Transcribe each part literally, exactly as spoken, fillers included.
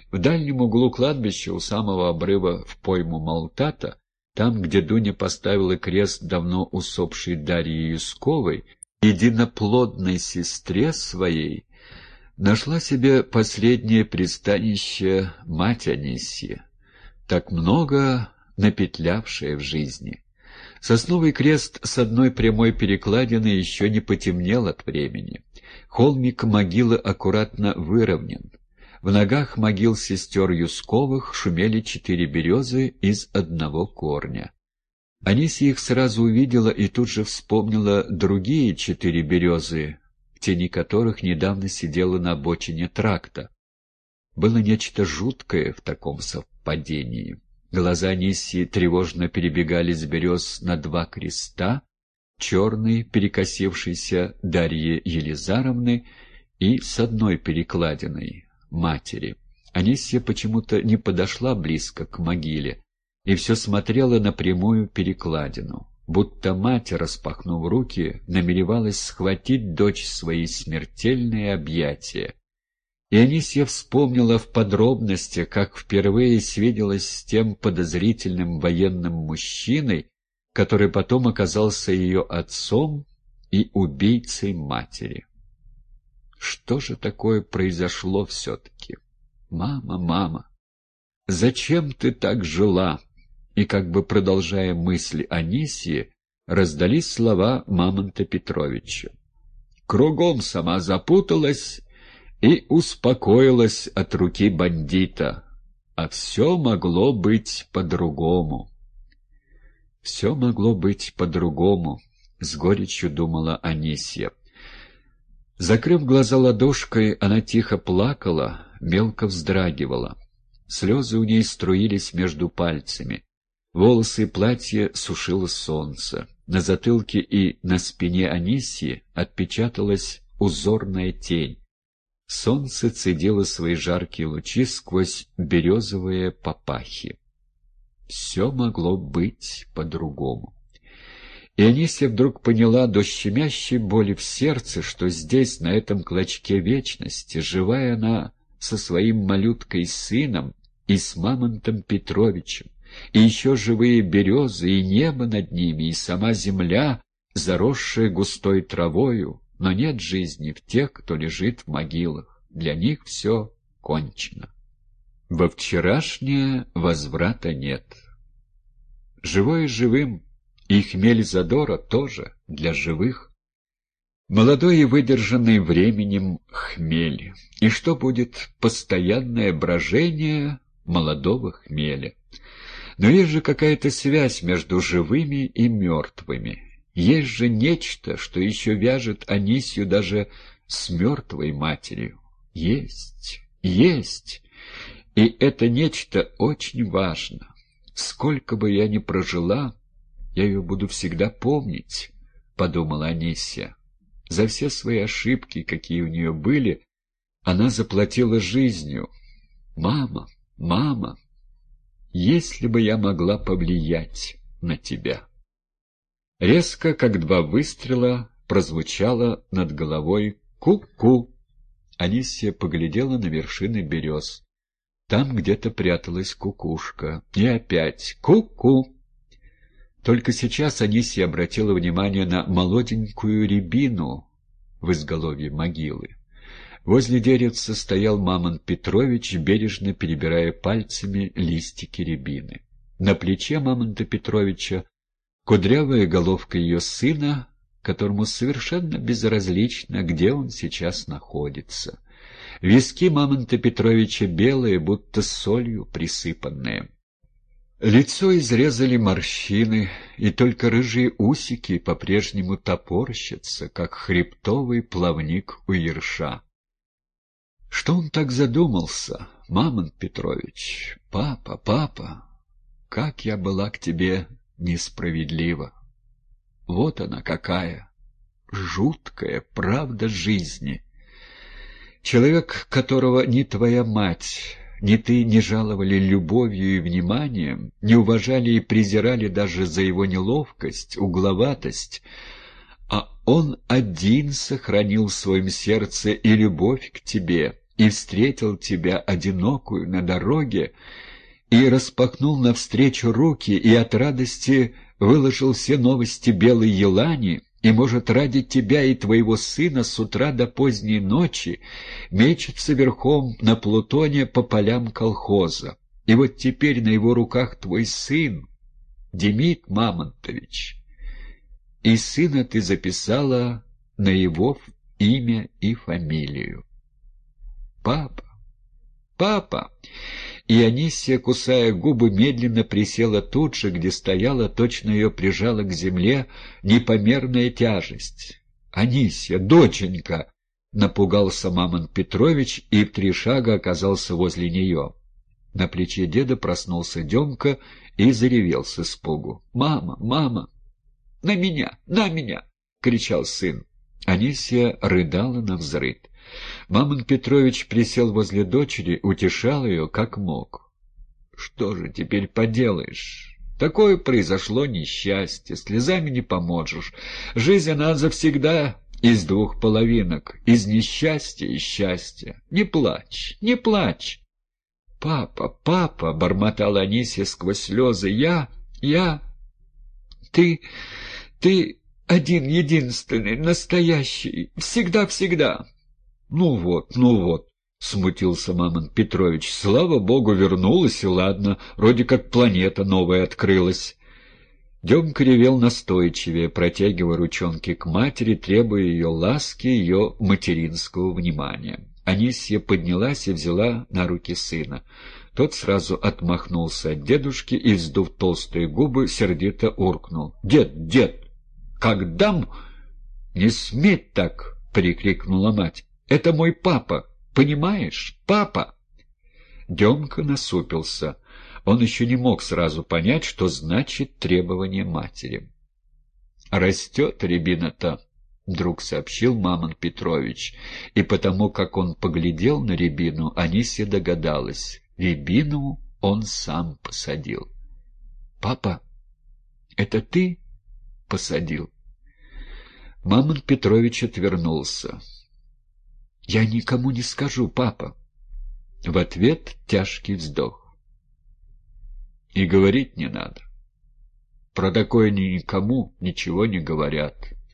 В дальнем углу кладбища, у самого обрыва в пойму Малтата, там, где Дуня поставила крест давно усопшей Дарьи Юсковой, единоплодной сестре своей, нашла себе последнее пристанище мать Анисья, так много напетлявшая в жизни. Сосновый крест с одной прямой перекладины еще не потемнел от времени. Холмик могилы аккуратно выровнен. В ногах могил сестер Юсковых шумели четыре березы из одного корня. Анисья их сразу увидела и тут же вспомнила другие четыре березы, в тени которых недавно сидела на обочине тракта. Было нечто жуткое в таком совпадении. Глаза Анисьи тревожно перебегали с берез на два креста, черный, перекосившийся Дарьи Елизаровны и с одной перекладиной матери. Анисья почему-то не подошла близко к могиле и все смотрела на прямую перекладину, будто мать, распахнув руки, намеревалась схватить дочь в свои смертельные объятия. И Анисья вспомнила в подробности, как впервые свиделась с тем подозрительным военным мужчиной, который потом оказался ее отцом и убийцей матери. Что же такое произошло все-таки? «Мама, мама, зачем ты так жила?» И, как бы продолжая мысли Анисьи, раздались слова Мамонта Петровича. «Кругом сама запуталась и успокоилась от руки бандита, а все могло быть по-другому». «Все могло быть по-другому», — с горечью думала Анисья. Закрыв глаза ладошкой, она тихо плакала, мелко вздрагивала. Слезы у ней струились между пальцами. Волосы и платье сушило солнце. На затылке и на спине Анисьи отпечаталась узорная тень. Солнце цедило свои жаркие лучи сквозь березовые папахи. Все могло быть по-другому. И Анисья вдруг поняла до щемящей боли в сердце, что здесь, на этом клочке вечности, живая она со своим малюткой сыном и с Мамонтом Петровичем, и еще живые березы, и небо над ними, и сама земля, заросшая густой травою, но нет жизни в тех, кто лежит в могилах. Для них все кончено. Во вчерашнее возврата нет. Живое живым, и хмель задора тоже для живых. Молодой и выдержанный временем хмель. И что будет постоянное брожение молодого хмеля? Но есть же какая-то связь между живыми и мертвыми. Есть же нечто, что еще вяжет Анисью даже с мертвой матерью. Есть, есть. И это нечто очень важно. Сколько бы я ни прожила, я ее буду всегда помнить, — подумала Анисья. За все свои ошибки, какие у нее были, она заплатила жизнью. Мама, мама, если бы я могла повлиять на тебя. Резко, как два выстрела, прозвучало над головой «ку-ку». Анисья поглядела на вершины берез. Там где-то пряталась кукушка. И опять «ку-ку». Только сейчас Анисья обратила внимание на молоденькую рябину в изголовье могилы. Возле деревца стоял Мамонт Петрович, бережно перебирая пальцами листики рябины. На плече Мамонта Петровича кудрявая головка ее сына, которому совершенно безразлично, где он сейчас находится. Виски Мамонта Петровича белые, будто солью присыпанные. Лицо изрезали морщины, и только рыжие усики по-прежнему топорщатся, как хребтовый плавник у ерша. Что он так задумался, Мамонт Петрович? Папа, папа, как я была к тебе несправедлива. Вот она какая, жуткая правда жизни. Человек, которого ни твоя мать, ни ты не жаловали любовью и вниманием, не уважали и презирали даже за его неловкость, угловатость, а он один сохранил в своем сердце и любовь к тебе, и встретил тебя одинокую на дороге, и распахнул навстречу руки, и от радости выложил все новости белой елани, и, может, ради тебя и твоего сына с утра до поздней ночи мечется верхом на Плутоне по полям колхоза. И вот теперь на его руках твой сын, Демид Мамонтович. И сына ты записала на его имя и фамилию. Папа, папа! И Анисия, кусая губы, медленно присела тут же, где стояла, точно ее прижала к земле непомерная тяжесть. «Анисия, доченька!» — напугался Мамонт Петрович и в три шага оказался возле нее. На плече деда проснулся Демка и заревел с испугу. «Мама, мама! На меня, на меня!» — кричал сын. Анисия рыдала навзрыд. Мамонт Петрович присел возле дочери, утешал ее как мог. «Что же теперь поделаешь? Такое произошло несчастье, слезами не поможешь. Жизнь она завсегда из двух половинок, из несчастья и счастья. Не плачь, не плачь!» «Папа, папа!» — бормотала Анисия сквозь слезы. «Я, я... Ты, ты один, единственный, настоящий, всегда-всегда!» «Ну вот, ну вот», — смутился Мамонт Петрович, — «слава богу, вернулась, и ладно, вроде как планета новая открылась». Демка ревел настойчивее, протягивая ручонки к матери, требуя ее ласки, ее материнского внимания. Анисья поднялась и взяла на руки сына. Тот сразу отмахнулся от дедушки и, вздув толстые губы, сердито уркнул. «Дед, дед, как дам...» «Не сметь так!» — прикрикнула мать. «Это мой папа, понимаешь? Папа!» Демка насупился. Он еще не мог сразу понять, что значит требование матери. «Растет рябина-то», — вдруг сообщил Мамонт Петрович, и потому, как он поглядел на рябину, Анисия догадалась. Рябину он сам посадил. «Папа, это ты посадил?» Мамонт Петрович отвернулся. «Я никому не скажу, папа». В ответ тяжкий вздох. «И говорить не надо. Про такое никому ничего не говорят».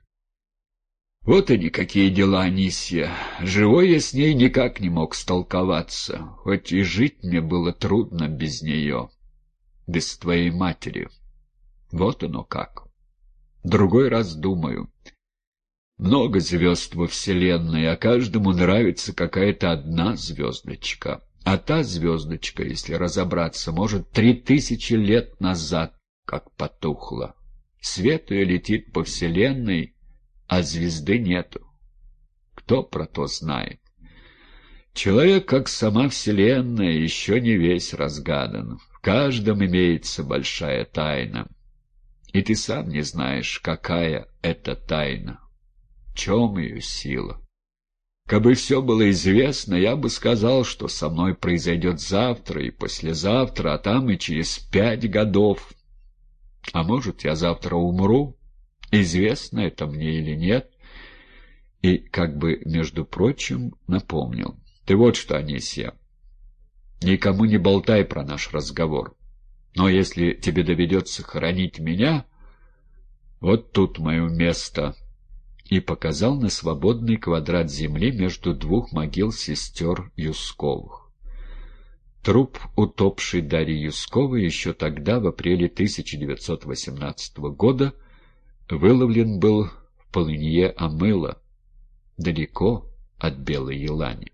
Вот они какие дела, Анисья. Живой я с ней никак не мог столковаться, хоть и жить мне было трудно без нее, без твоей матери. Вот оно как. Другой раз думаю. Много звезд во Вселенной, а каждому нравится какая-то одна звездочка. А та звездочка, если разобраться, может, три тысячи лет назад как потухла. Свет ее летит по Вселенной, а звезды нету. Кто про то знает? Человек, как сама Вселенная, еще не весь разгадан. В каждом имеется большая тайна. И ты сам не знаешь, какая это тайна. В чем ее сила? Кабы все было известно, я бы сказал, что со мной произойдет завтра и послезавтра, а там и через пять годов. А может, я завтра умру? Известно это мне или нет? И, как бы, между прочим, напомнил. Ты вот что, Анисья, никому не болтай про наш разговор. Но если тебе доведется хоронить меня, вот тут мое место. И показал на свободный квадрат земли между двух могил сестер Юсковых. Труп утопшей Дарьи Юсковой еще тогда, в апреле тысяча девятьсот восемнадцатого года, выловлен был в полынье Амыла, далеко от Белой Елани.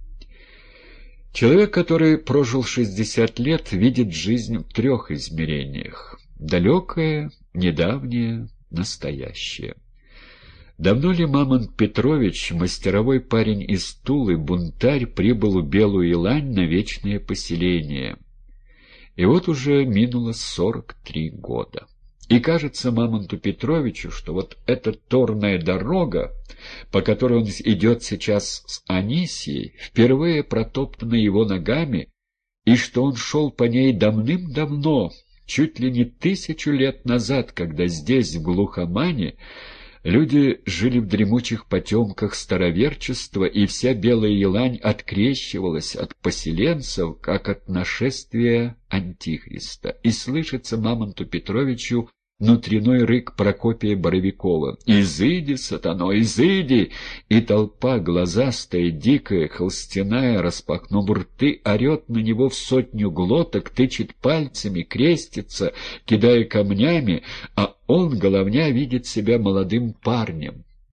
Человек, который прожил шестьдесят лет, видит жизнь в трех измерениях: далекое, недавнее, настоящее. Давно ли Мамонт Петрович, мастеровой парень из Тулы, бунтарь, прибыл в Белую Елань на вечное поселение? И вот уже минуло сорок три года. И кажется Мамонту Петровичу, что вот эта торная дорога, по которой он идет сейчас с Анисией, впервые протоптана его ногами, и что он шел по ней давным-давно, чуть ли не тысячу лет назад, когда здесь, в глухомане, Люди жили в дремучих потемках староверчества, и вся белая елань открещивалась от поселенцев, как от нашествия Антихриста. И слышится Мамонту Петровичу внутренной рык Прокопия Боровикова: «Изыди, сатано, изыди!» И толпа, глазастая, дикая, холстяная, распахнув рты, орет на него в сотню глоток, тычет пальцами, крестится, кидая камнями, а он, головня, видит себя молодым парнем.